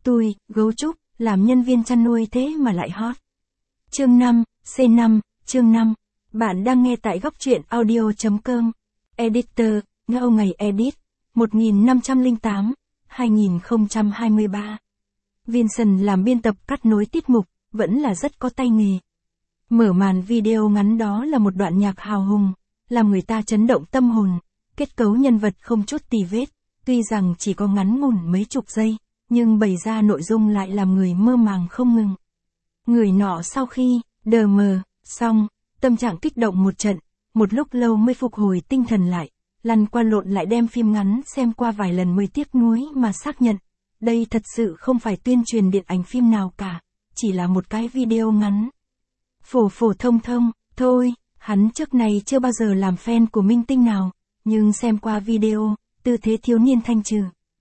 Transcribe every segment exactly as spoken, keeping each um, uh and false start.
Tui, gấu trúc, làm nhân viên chăn nuôi thế mà lại hot. Chương năm, C năm, chương năm. Bạn đang nghe tại góc truyện audio.com. Editor, Ngao ngày edit, một nghìn năm trăm lẻ tám, hai nghìn không trăm hai mươi ba. Vincent làm biên tập cắt nối tiết mục, vẫn là rất có tay nghề. Mở màn video ngắn đó là một đoạn nhạc hào hùng, làm người ta chấn động tâm hồn. Kết cấu nhân vật không chút tì vết, tuy rằng chỉ có ngắn ngủn mấy chục giây, nhưng bày ra nội dung lại làm người mơ màng không ngừng. Người nọ sau khi đờ mờ xong, tâm trạng kích động một trận, một lúc lâu mới phục hồi tinh thần lại, lăn qua lộn lại đem phim ngắn xem qua vài lần mới tiếc nuối mà xác nhận, đây thật sự không phải tuyên truyền điện ảnh phim nào cả, chỉ là một cái video ngắn. Phổ phổ thông thông, thôi, hắn trước này chưa bao giờ làm fan của minh tinh nào, nhưng xem qua video, tư thế thiếu niên thanh trừ.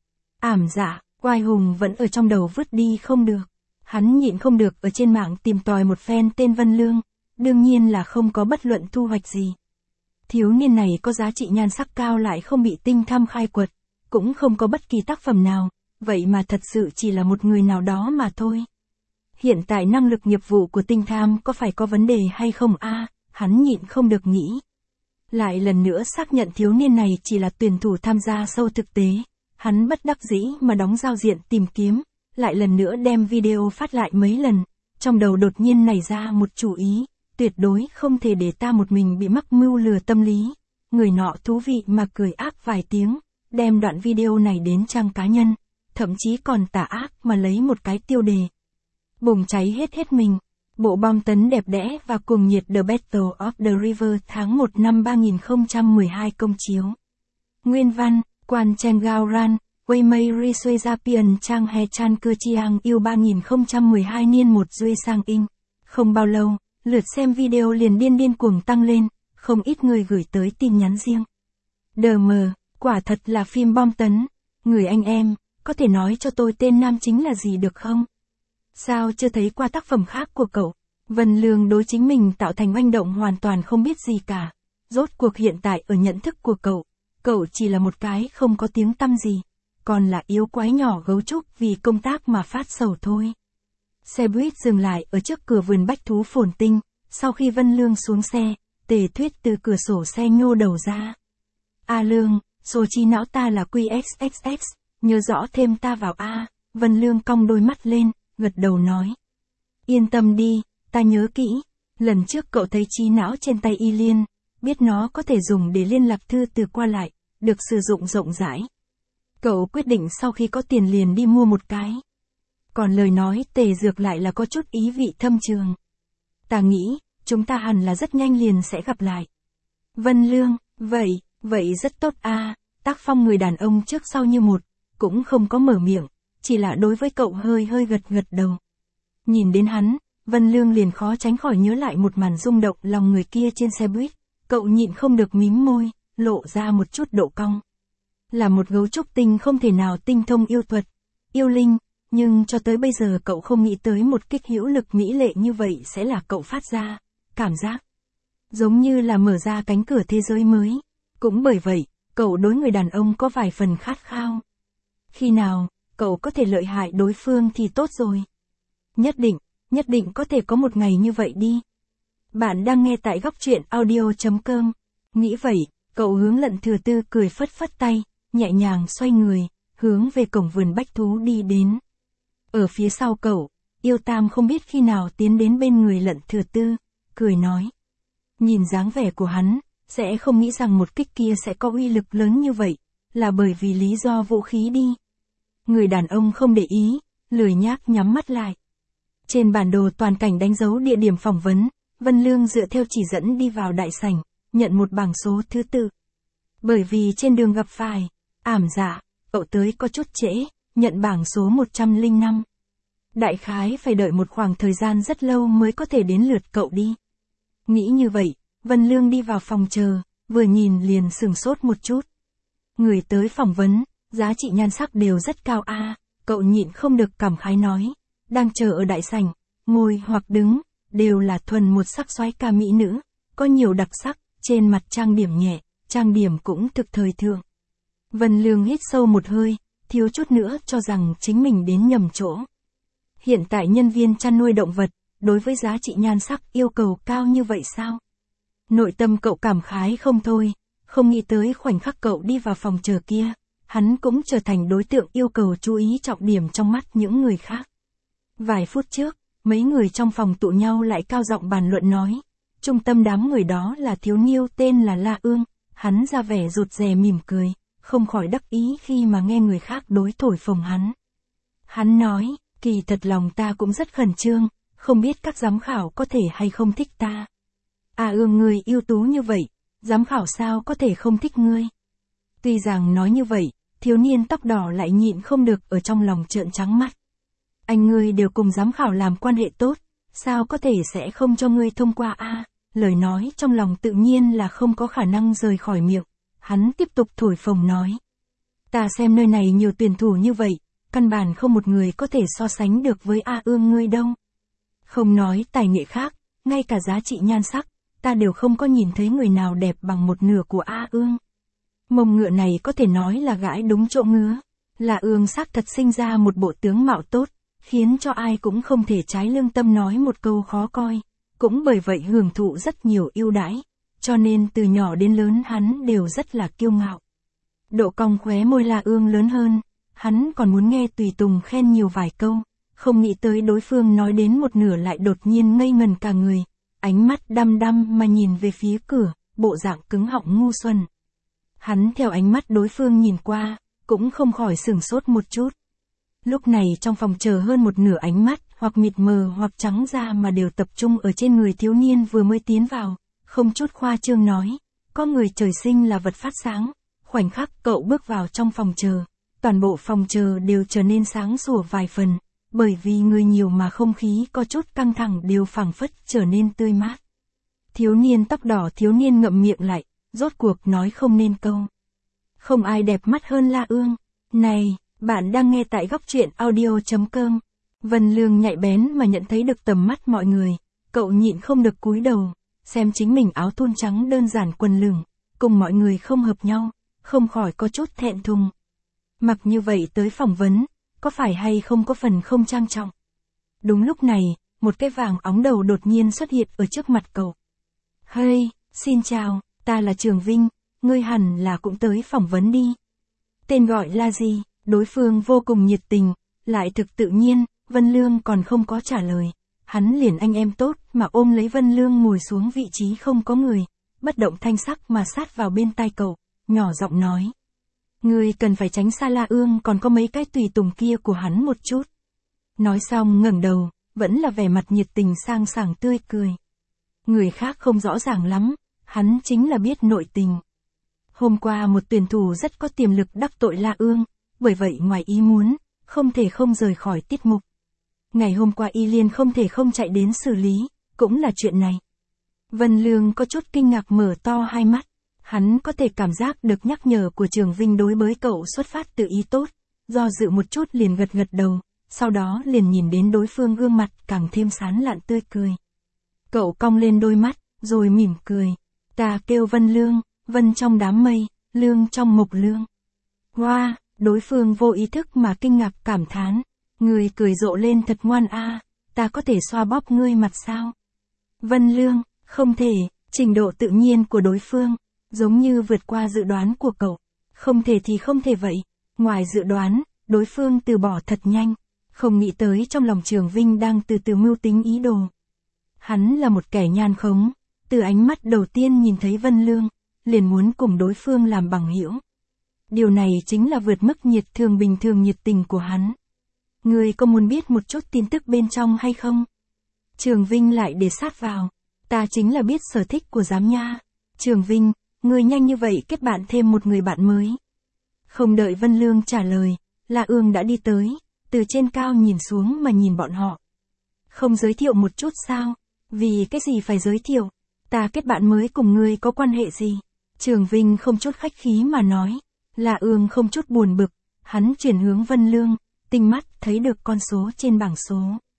Ảm dạ, oai hùng vẫn ở trong đầu vứt đi không được. Hắn nhịn không được ở trên mạng tìm tòi một fan tên Vân Lương, đương nhiên là không có bất luận thu hoạch gì. Thiếu niên này có giá trị nhan sắc cao lại không bị tinh tham khai quật, cũng không có bất kỳ tác phẩm nào, vậy mà thật sự chỉ là một người nào đó mà thôi. Hiện tại năng lực nghiệp vụ của tinh tham có phải có vấn đề hay không a? À, hắn nhịn không được nghĩ. Lại lần nữa xác nhận thiếu niên này chỉ là tuyển thủ tham gia show thực tế, hắn bất đắc dĩ mà đóng giao diện tìm kiếm, lại lần nữa đem video phát lại mấy lần, trong đầu đột nhiên nảy ra một chủ ý, tuyệt đối không thể để ta một mình bị mắc mưu lừa tâm lý. Người nọ thú vị mà cười ác vài tiếng, đem đoạn video này đến trang cá nhân, thậm chí còn tà ác mà lấy một cái tiêu đề. Bùng cháy hết hết mình. Bộ bom tấn đẹp đẽ và cuồng nhiệt The Battle of the River tháng một năm ba nghìn không trăm mười hai công chiếu. Nguyên văn, Quan Chen Gao Ran, Wei Mei Ri Sui Gia Pian Trang He Chan Cơ Chiang Yêu ba nghìn không trăm mười hai niên một Duy Sang In. Không bao lâu, lượt xem video liền điên điên cuồng tăng lên, không ít người gửi tới tin nhắn riêng. Đờ mờ, quả thật là phim bom tấn. Người anh em, có thể nói cho tôi tên nam chính là gì được không? Sao chưa thấy qua tác phẩm khác của cậu? Vân Lương đối chính mình tạo thành oanh động hoàn toàn không biết gì cả. Rốt cuộc hiện tại ở nhận thức của cậu, cậu chỉ là một cái không có tiếng tăm gì, còn là yếu quái nhỏ gấu trúc vì công tác mà phát sầu thôi. Xe buýt dừng lại ở trước cửa vườn bách thú phồn tinh, sau khi Vân Lương xuống xe, Tề Thuyết từ cửa sổ xe nhô đầu ra. A Lương, số trí não ta là Q X X X, nhớ rõ thêm ta vào A. Vân Lương cong đôi mắt lên, gật đầu nói. Yên tâm đi, ta nhớ kỹ, lần trước cậu thấy trí não trên tay Y Liên, biết nó có thể dùng để liên lạc thư từ qua lại, được sử dụng rộng rãi. Cậu quyết định sau khi có tiền liền đi mua một cái. Còn lời nói Tề Dược lại là có chút ý vị thâm trường. Ta nghĩ, chúng ta hẳn là rất nhanh liền sẽ gặp lại. Vân Lương, vậy, vậy rất tốt a. À, tác phong người đàn ông trước sau như một, cũng không có mở miệng, chỉ là đối với cậu hơi hơi gật gật đầu. Nhìn đến hắn, Vân Lương liền khó tránh khỏi nhớ lại một màn rung động lòng người kia trên xe buýt, cậu nhịn không được mím môi, lộ ra một chút độ cong. Là một gấu trúc tinh không thể nào tinh thông yêu thuật, yêu linh, nhưng cho tới bây giờ cậu không nghĩ tới một kích hữu lực mỹ lệ như vậy sẽ là cậu phát ra, cảm giác giống như là mở ra cánh cửa thế giới mới. Cũng bởi vậy, cậu đối người đàn ông có vài phần khát khao. Khi nào, cậu có thể lợi hại đối phương thì tốt rồi. Nhất định, nhất định có thể có một ngày như vậy đi. Bạn đang nghe tại góc truyện audio.com. Nghĩ vậy, cậu hướng Lận Thừa Tư cười phất phất tay, nhẹ nhàng xoay người, hướng về cổng vườn bách thú đi đến. Ở phía sau cậu, Yêu Tam không biết khi nào tiến đến bên người Lận Thừa Tư, cười nói. Nhìn dáng vẻ của hắn, sẽ không nghĩ rằng một kích kia sẽ có uy lực lớn như vậy, là bởi vì lý do vũ khí đi. Người đàn ông không để ý, lười nhác nhắm mắt lại. Trên bản đồ toàn cảnh đánh dấu địa điểm phỏng vấn, Vân Lương dựa theo chỉ dẫn đi vào đại sảnh, nhận một bảng số thứ tự. Bởi vì trên đường gặp phải, ảm dạ, cậu tới có chút trễ, nhận bảng số một trăm lẻ năm. Đại khái phải đợi một khoảng thời gian rất lâu mới có thể đến lượt cậu đi. Nghĩ như vậy, Vân Lương đi vào phòng chờ, vừa nhìn liền sửng sốt một chút. Người tới phỏng vấn, giá trị nhan sắc đều rất cao a. À, cậu nhịn không được cảm khái nói. Đang chờ ở đại sảnh, ngồi hoặc đứng, đều là thuần một sắc soái ca mỹ nữ, có nhiều đặc sắc, trên mặt trang điểm nhẹ, trang điểm cũng thực thời thượng. Vân Lương hít sâu một hơi, thiếu chút nữa cho rằng chính mình đến nhầm chỗ. Hiện tại nhân viên chăn nuôi động vật, đối với giá trị nhan sắc yêu cầu cao như vậy sao? Nội tâm cậu cảm khái không thôi, không nghĩ tới khoảnh khắc cậu đi vào phòng chờ kia, hắn cũng trở thành đối tượng yêu cầu chú ý trọng điểm trong mắt những người khác. Vài phút trước, mấy người trong phòng tụ nhau lại cao giọng bàn luận nói, trung tâm đám người đó là thiếu niêu tên là La Ương, hắn ra vẻ rụt rè mỉm cười, không khỏi đắc ý khi mà nghe người khác đối thổi phồng hắn. Hắn nói, kỳ thật lòng ta cũng rất khẩn trương, không biết các giám khảo có thể hay không thích ta. À Ương ngươi ưu tú như vậy, giám khảo sao có thể không thích ngươi. Tuy rằng nói như vậy, thiếu niên tóc đỏ lại nhịn không được ở trong lòng trợn trắng mắt. Anh ngươi đều cùng giám khảo làm quan hệ tốt, sao có thể sẽ không cho ngươi thông qua a? À, lời nói trong lòng tự nhiên là không có khả năng rời khỏi miệng. Hắn tiếp tục thổi phồng nói. Ta xem nơi này nhiều tuyển thủ như vậy, căn bản không một người có thể so sánh được với A Ương ngươi đâu. Không nói tài nghệ khác, ngay cả giá trị nhan sắc, ta đều không có nhìn thấy người nào đẹp bằng một nửa của A Ương. Mông ngựa này có thể nói là gãi đúng chỗ ngứa. La Ương xác thật sinh ra một bộ tướng mạo tốt, khiến cho ai cũng không thể trái lương tâm nói một câu khó coi, cũng bởi vậy hưởng thụ rất nhiều ưu đãi, cho nên từ nhỏ đến lớn hắn đều rất là kiêu ngạo. Độ cong khóe môi La Ương lớn hơn, hắn còn muốn nghe tùy tùng khen nhiều vài câu, không nghĩ tới đối phương nói đến một nửa lại đột nhiên ngây ngần cả người, ánh mắt đăm đăm mà nhìn về phía cửa, bộ dạng cứng họng ngu xuẩn. Hắn theo ánh mắt đối phương nhìn qua, cũng không khỏi sửng sốt một chút. Lúc này trong phòng chờ hơn một nửa ánh mắt, hoặc mịt mờ hoặc trắng da mà đều tập trung ở trên người thiếu niên vừa mới tiến vào, không chút khoa trương nói, có người trời sinh là vật phát sáng, khoảnh khắc cậu bước vào trong phòng chờ, toàn bộ phòng chờ đều trở nên sáng sủa vài phần, bởi vì người nhiều mà không khí có chút căng thẳng đều phảng phất trở nên tươi mát. Thiếu niên tóc đỏ thiếu niên ngậm miệng lại, rốt cuộc nói không nên câu. Không ai đẹp mắt hơn La Ương. Này, bạn đang nghe tại góc truyện audio chấm com. Vân Lương nhạy bén mà nhận thấy được tầm mắt mọi người, cậu nhịn không được cúi đầu, xem chính mình áo thun trắng đơn giản quần lửng, cùng mọi người không hợp nhau, không khỏi có chút thẹn thùng. Mặc như vậy tới phỏng vấn, có phải hay không có phần không trang trọng. Đúng lúc này, một cái vàng óng đầu đột nhiên xuất hiện ở trước mặt cậu. Hey, xin chào, ta là Trường Vinh, ngươi hẳn là cũng tới phỏng vấn đi. Tên gọi là gì? Đối phương vô cùng nhiệt tình, lại thực tự nhiên, Vân Lương còn không có trả lời. Hắn liền anh em tốt mà ôm lấy Vân Lương ngồi xuống vị trí không có người, bất động thanh sắc mà sát vào bên tai cậu, nhỏ giọng nói. Ngươi cần phải tránh xa La Ương còn có mấy cái tùy tùng kia của hắn một chút. Nói xong ngẩng đầu, vẫn là vẻ mặt nhiệt tình sang sảng tươi cười. Người khác không rõ ràng lắm, hắn chính là biết nội tình. Hôm qua một tuyển thủ rất có tiềm lực đắc tội La Ương, bởi vậy ngoài ý muốn, không thể không rời khỏi tiết mục. Ngày hôm qua y liên không thể không chạy đến xử lý, cũng là chuyện này. Vân Lương có chút kinh ngạc mở to hai mắt, hắn có thể cảm giác được nhắc nhở của Trường Vinh đối với cậu xuất phát từ ý tốt, do dự một chút liền gật gật đầu, sau đó liền nhìn đến đối phương gương mặt càng thêm sán lạn tươi cười. Cậu cong lên đôi mắt, rồi mỉm cười, ta kêu Vân Lương, Vân trong đám mây, Lương trong mộc lương. Hoa, wow, đối phương vô ý thức mà kinh ngạc cảm thán, người cười rộ lên thật ngoan a, à, ta có thể xoa bóp ngươi mặt sao? Vân Lương, không thể, trình độ tự nhiên của đối phương, giống như vượt qua dự đoán của cậu, không thể thì không thể vậy, ngoài dự đoán, đối phương từ bỏ thật nhanh, không nghĩ tới trong lòng Trường Vinh đang từ từ mưu tính ý đồ. Hắn là một kẻ nhan khống, từ ánh mắt đầu tiên nhìn thấy Vân Lương, liền muốn cùng đối phương làm bằng hữu. Điều này chính là vượt mức nhiệt thường bình thường nhiệt tình của hắn. Ngươi có muốn biết một chút tin tức bên trong hay không? Trường Vinh lại để sát vào. Ta chính là biết sở thích của giám nha. Trường Vinh, ngươi nhanh như vậy kết bạn thêm một người bạn mới. Không đợi Vân Lương trả lời, La Ương đã đi tới, từ trên cao nhìn xuống mà nhìn bọn họ. Không giới thiệu một chút sao? Vì cái gì phải giới thiệu? Ta kết bạn mới cùng ngươi có quan hệ gì? Trường Vinh không chút khách khí mà nói. La Ương không chút buồn bực, hắn chuyển hướng Vân Lương, tinh mắt thấy được con số trên bảng số.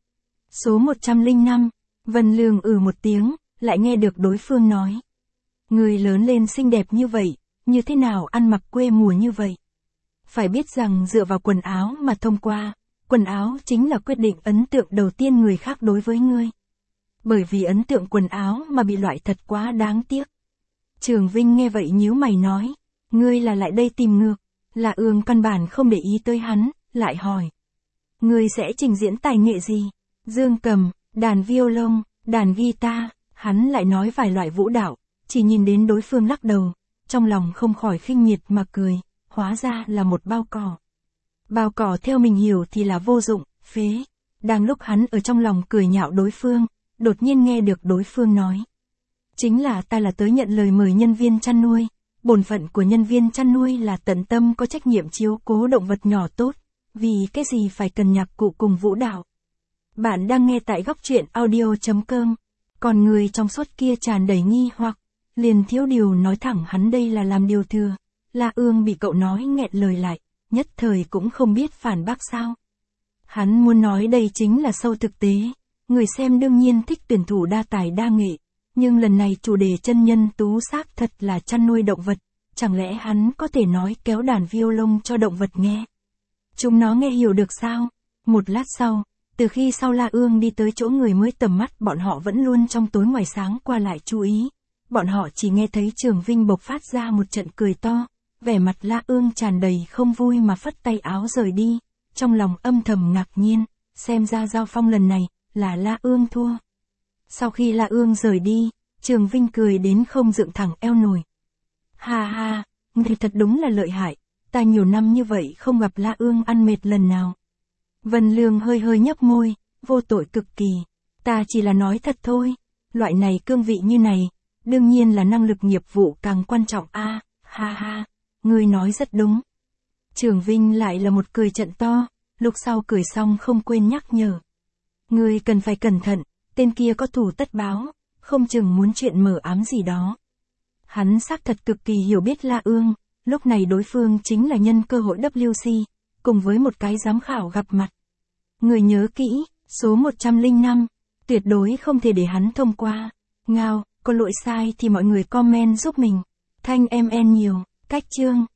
Số một trăm lẻ năm, Vân Lương ừ một tiếng, lại nghe được đối phương nói. Người lớn lên xinh đẹp như vậy, như thế nào ăn mặc quê mùa như vậy? Phải biết rằng dựa vào quần áo mà thông qua, quần áo chính là quyết định ấn tượng đầu tiên người khác đối với ngươi. Bởi vì ấn tượng quần áo mà bị loại thật quá đáng tiếc. Trường Vinh nghe vậy nhíu mày nói, ngươi là lại đây tìm ngược. La Ương căn bản không để ý tới hắn, lại hỏi. Ngươi sẽ trình diễn tài nghệ gì? Dương cầm, đàn violon, đàn guitar, hắn lại nói vài loại vũ đạo, chỉ nhìn đến đối phương lắc đầu, trong lòng không khỏi khinh miệt mà cười, hóa ra là một bao cỏ. Bao cỏ theo mình hiểu thì là vô dụng, phế. Đang lúc hắn ở trong lòng cười nhạo đối phương, đột nhiên nghe được đối phương nói. Chính là ta là tới nhận lời mời nhân viên chăn nuôi. Bổn phận của nhân viên chăn nuôi là tận tâm có trách nhiệm chiếu cố động vật nhỏ tốt, vì cái gì phải cần nhạc cụ cùng vũ đạo. Bạn đang nghe tại góc truyện audio chấm com, còn người trong suốt kia tràn đầy nghi hoặc, liền thiếu điều nói thẳng hắn đây là làm điều thừa. La Ương bị cậu nói nghẹn lời lại, nhất thời cũng không biết phản bác sao. Hắn muốn nói đây chính là sâu thực tế, người xem đương nhiên thích tuyển thủ đa tài đa nghệ. Nhưng lần này chủ đề chân nhân tú xác thật là chăn nuôi động vật, chẳng lẽ hắn có thể nói kéo đàn violon cho động vật nghe? Chúng nó nghe hiểu được sao? Một lát sau, từ khi sau La Ương đi tới chỗ người mới tầm mắt bọn họ vẫn luôn trong tối ngoài sáng qua lại chú ý. Bọn họ chỉ nghe thấy Trường Vinh bộc phát ra một trận cười to, vẻ mặt La Ương tràn đầy không vui mà phất tay áo rời đi, trong lòng âm thầm ngạc nhiên, xem ra giao phong lần này, là La Ương thua. Sau khi La Ương rời đi, Trường Vinh cười đến không dựng thẳng eo nổi. Ha ha, người thật đúng là lợi hại, ta nhiều năm như vậy không gặp La Ương ăn mệt lần nào. Vân Lương hơi hơi nhấp môi, vô tội cực kỳ, ta chỉ là nói thật thôi, loại này cương vị như này, đương nhiên là năng lực nghiệp vụ càng quan trọng a. À, ha ha, ngươi nói rất đúng. Trường Vinh lại là một cười trận to, lúc sau cười xong không quên nhắc nhở. Ngươi cần phải cẩn thận. Tên kia có thủ tất báo, không chừng muốn chuyện mờ ám gì đó. Hắn xác thật cực kỳ hiểu biết La Ương, lúc này đối phương chính là nhân cơ hội W C, cùng với một cái giám khảo gặp mặt. Người nhớ kỹ, số một trăm lẻ năm, tuyệt đối không thể để hắn thông qua. Ngao, có lỗi sai thì mọi người comment giúp mình. Thanh em en nhiều, cách chương.